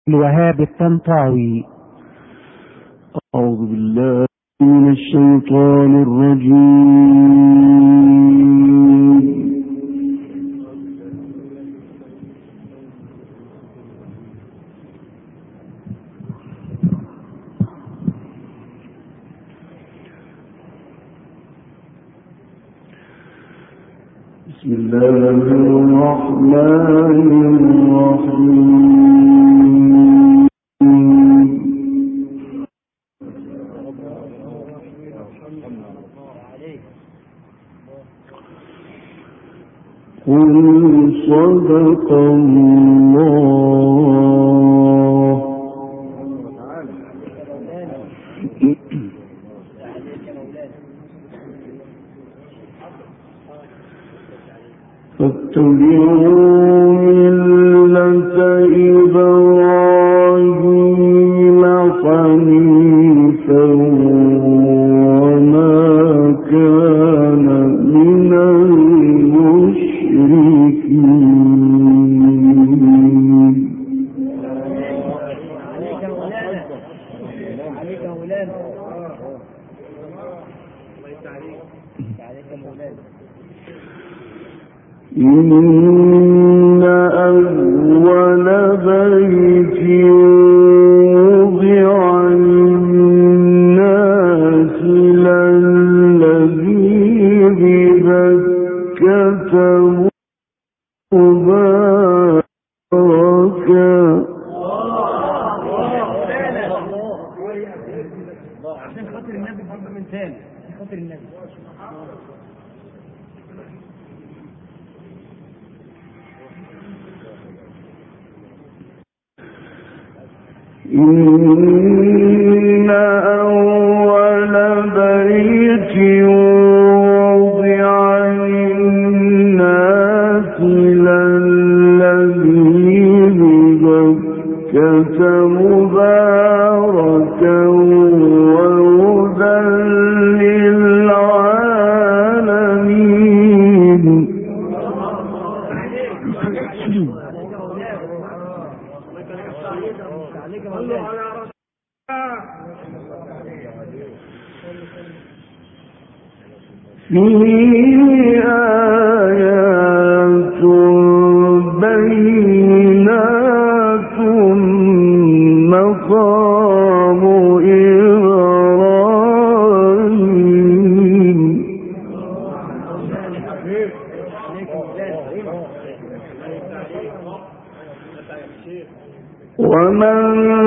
الوهاب الطنطاوي. أعوذ بالله من الشيطان الرجيم. بسم الله الرحمن الرحيم. قل صدق الله. فاتبعوا ملة إبراهيم حنيفا وما كان من إن أول بيت وضع للناس للذي ببكة مباركا. عشان خاطر النبي من ثاني عشان خاطر النبي. إن أول بيت وضع للناس للذي ببكة مباركا وهدى للعالمين. فيه آيات بينات مقام إبراهيم. ومن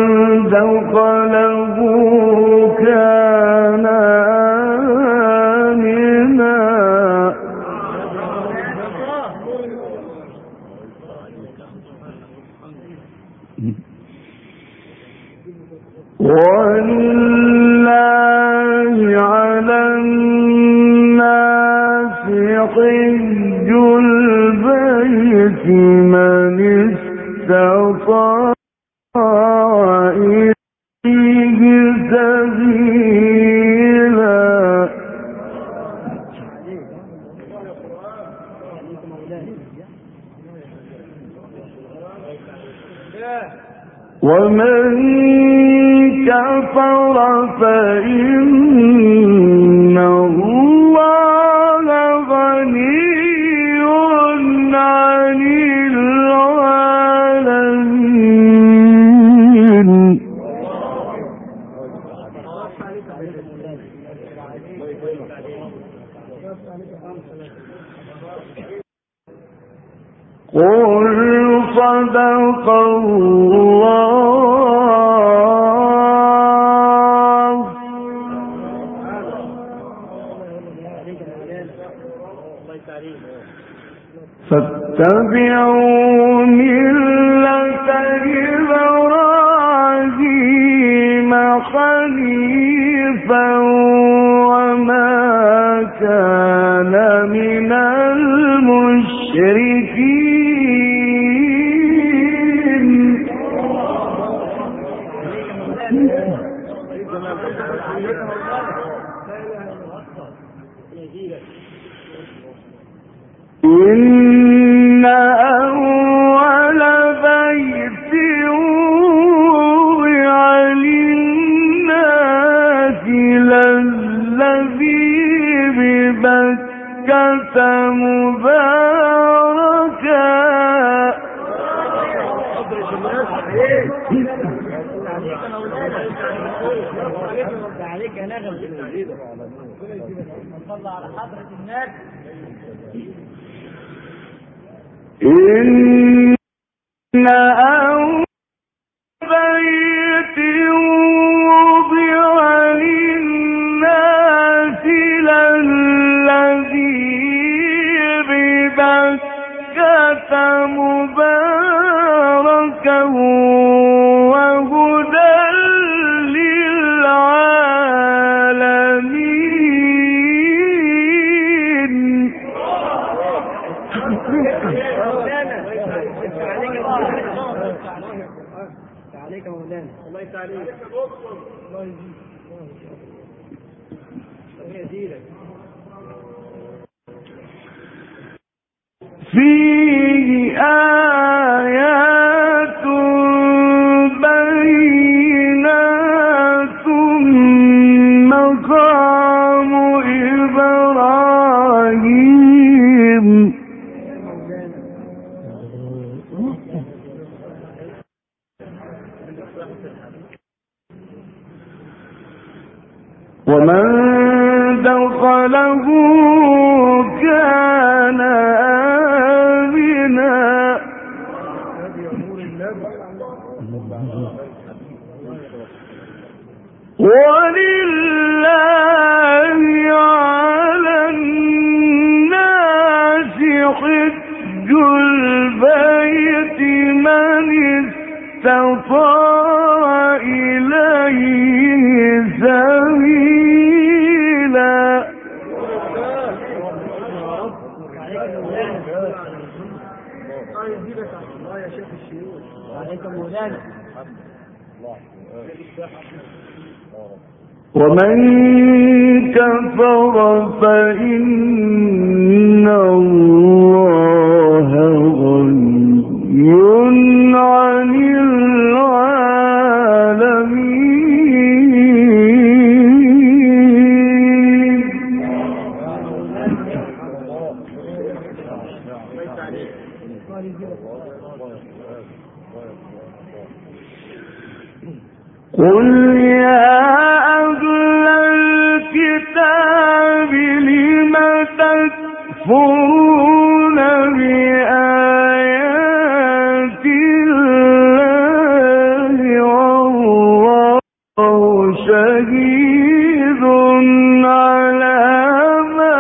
دخله كان آمنا ولله على الناس حج البيت من استطاع إليه سبيلا. ومن كفر فإن الله غني عن العالمين. قل صدق الله. فاتبعوا ملة إبراهيم حنيفا وما كان من المشركين. إن أول بيت عليك يا نغم. صلى على حضرة الناس. إن أول بيت وضع للناس للذي ببكة مباركا وهدى للعالمين. عليك يا مولانا. الله يسعدك. الله يزيدك. فيه آيات بينات مقام إبراهيم. ومن دخله كان آمنا. ولله على الناس حج البيت من استطاع إليه سبيلا. الله يا شيخ الشيوخ. عليك مولانا. ومن كفر فإن الله غني عن العالمين. قل يا أهل الكتاب لم تكفرون بآيات الله والله شهيد على ما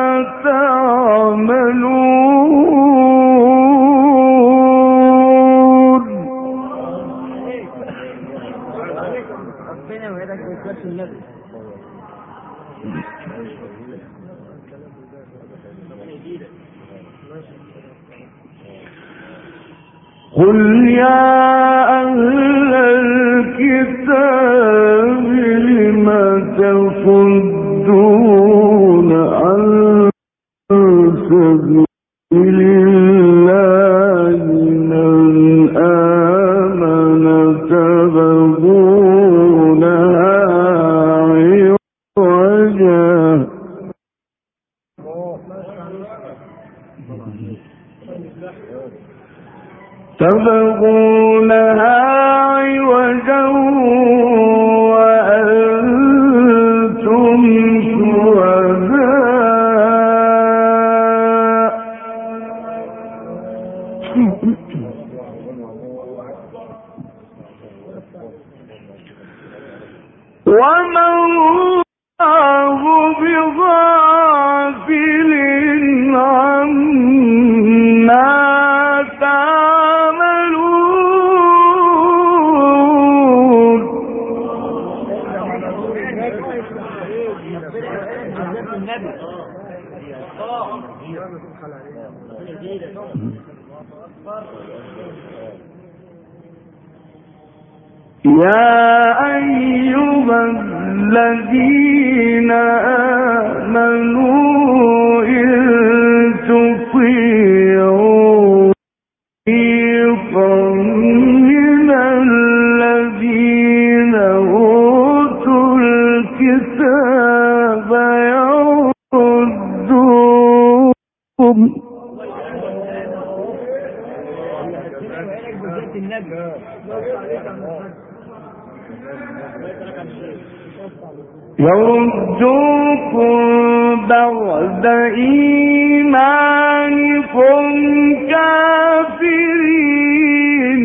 تعملون. ربنا ويدك ويكفر النبي. قل يا أهل الكتاب لم تصدون عن سبيل الله من آمن تبغونها عوجا. تبغونها عوجا وأنتم شهداء. وما الله بغافل عما تعملون. يا أيها الذين آمنوا إن تطيعوا فريقا من الذين أوتوا الكتاب يردوكم النبي. يردوكم بعد إيمانكم كافرين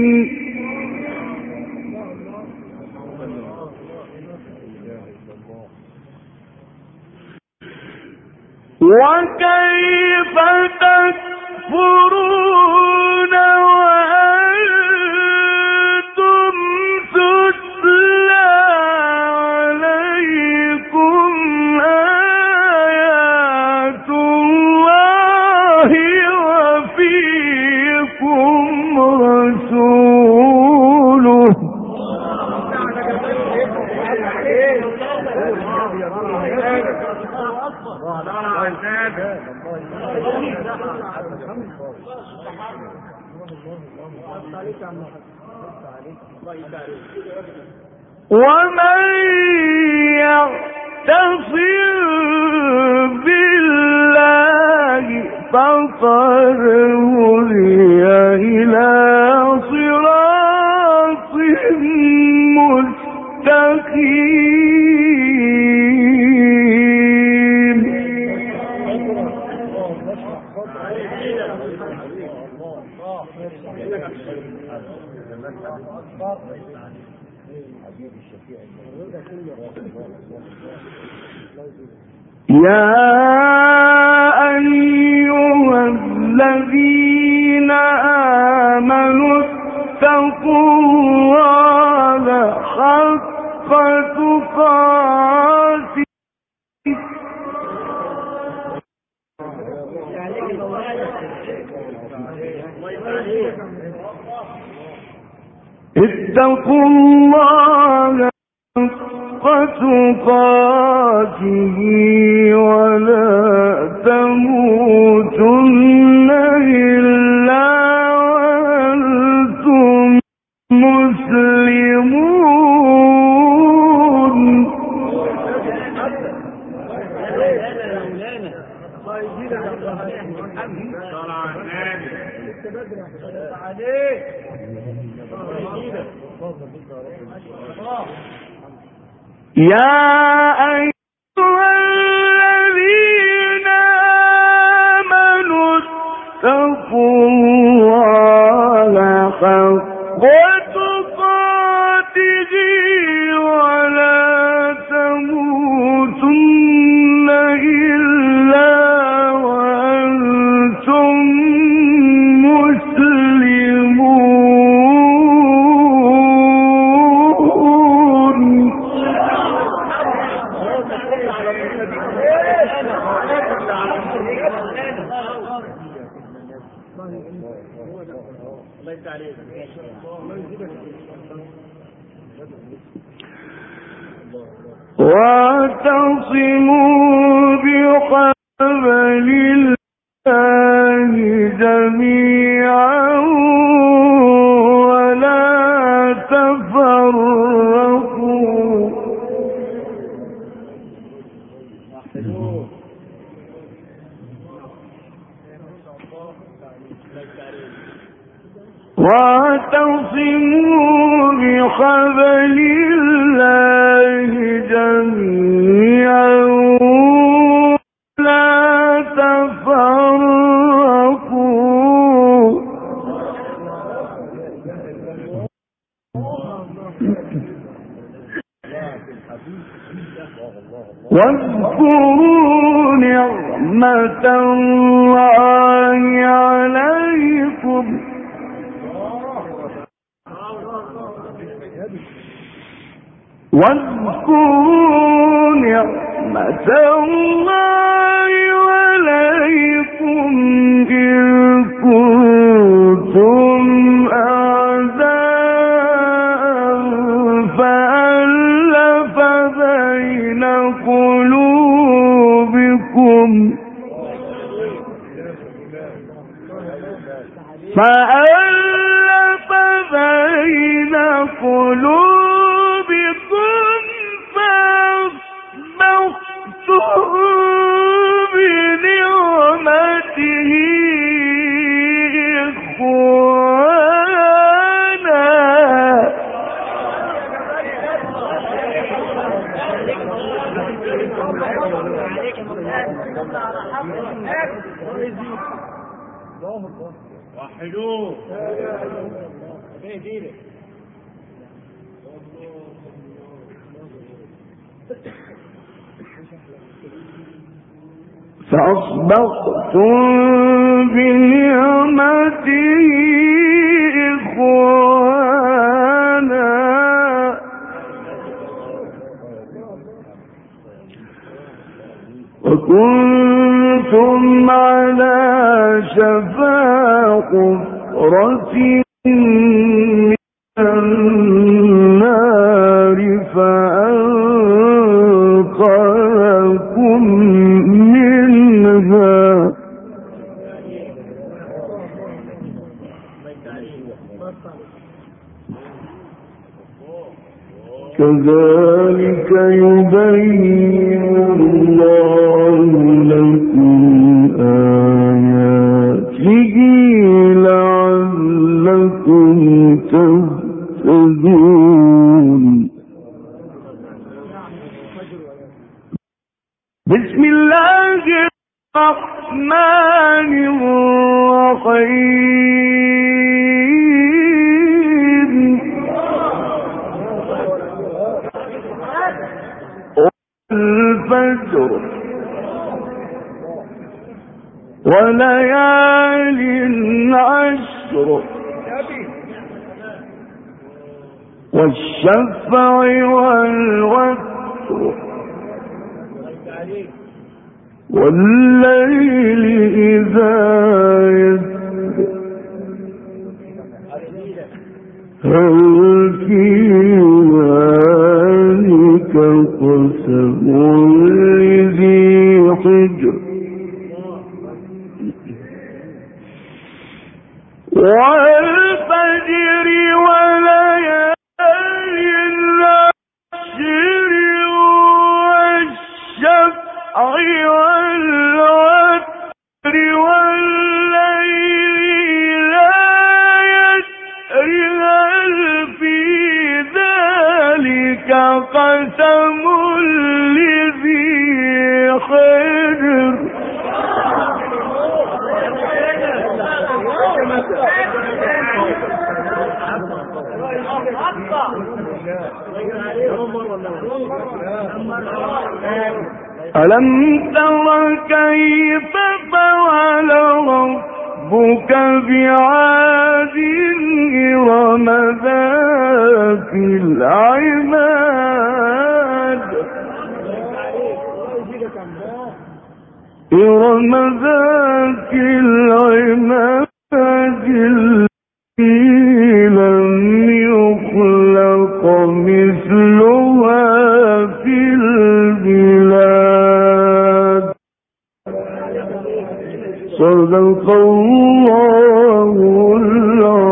وكيف تكفرون وأنتم تتلى عليكم آيات الله وفيكم رسوله ومن يعتصم بالله فقد هدي إلى صراط مستقيم يا أيها الذين آمنوا اتقوا الله حق تقاته اتقوا الله حق تقاته ولا تموتن إلا وأنتم مسلمون يا أيها الذين آمنوا اتقوا الله حق تقاته ولا تموتن إلا وأنتم مسلمون واعتصموا بحبل الله جميعا ولا تفرقوا واعتصموا بحبل الله جميعا لا تفرقوا واذكروا نعمة الله عليكم واذكروا نعمة الله عليكم إذ كنتم أعداء فألف بين قلوبكم فألف بين قلوبكم فأصبحتم بنعمته إخوانا وحدوه. ايه دينك؟ فأصبحتم بنعمته إخوانا وكنتم على شفا حفرة من النار فأنقذكم منها كذلك يبين الله لكم آياته لعلكم تهتدون. بسم الله الرحمن الرحيم. الفجر وليال عشر والشفع والوتر والليل إذا يسر هل في ذلك قسم لذي حجر والفجر وليال عشر والشفع والوتر والليل لا يسر هل في ذلك قسم لذي حجر ألم تر كيف فعل ربك بعاد إرم ذات العماد إرم ذات العماد التي لم يخلق مثلها في البلاد. صدق الله العظيم.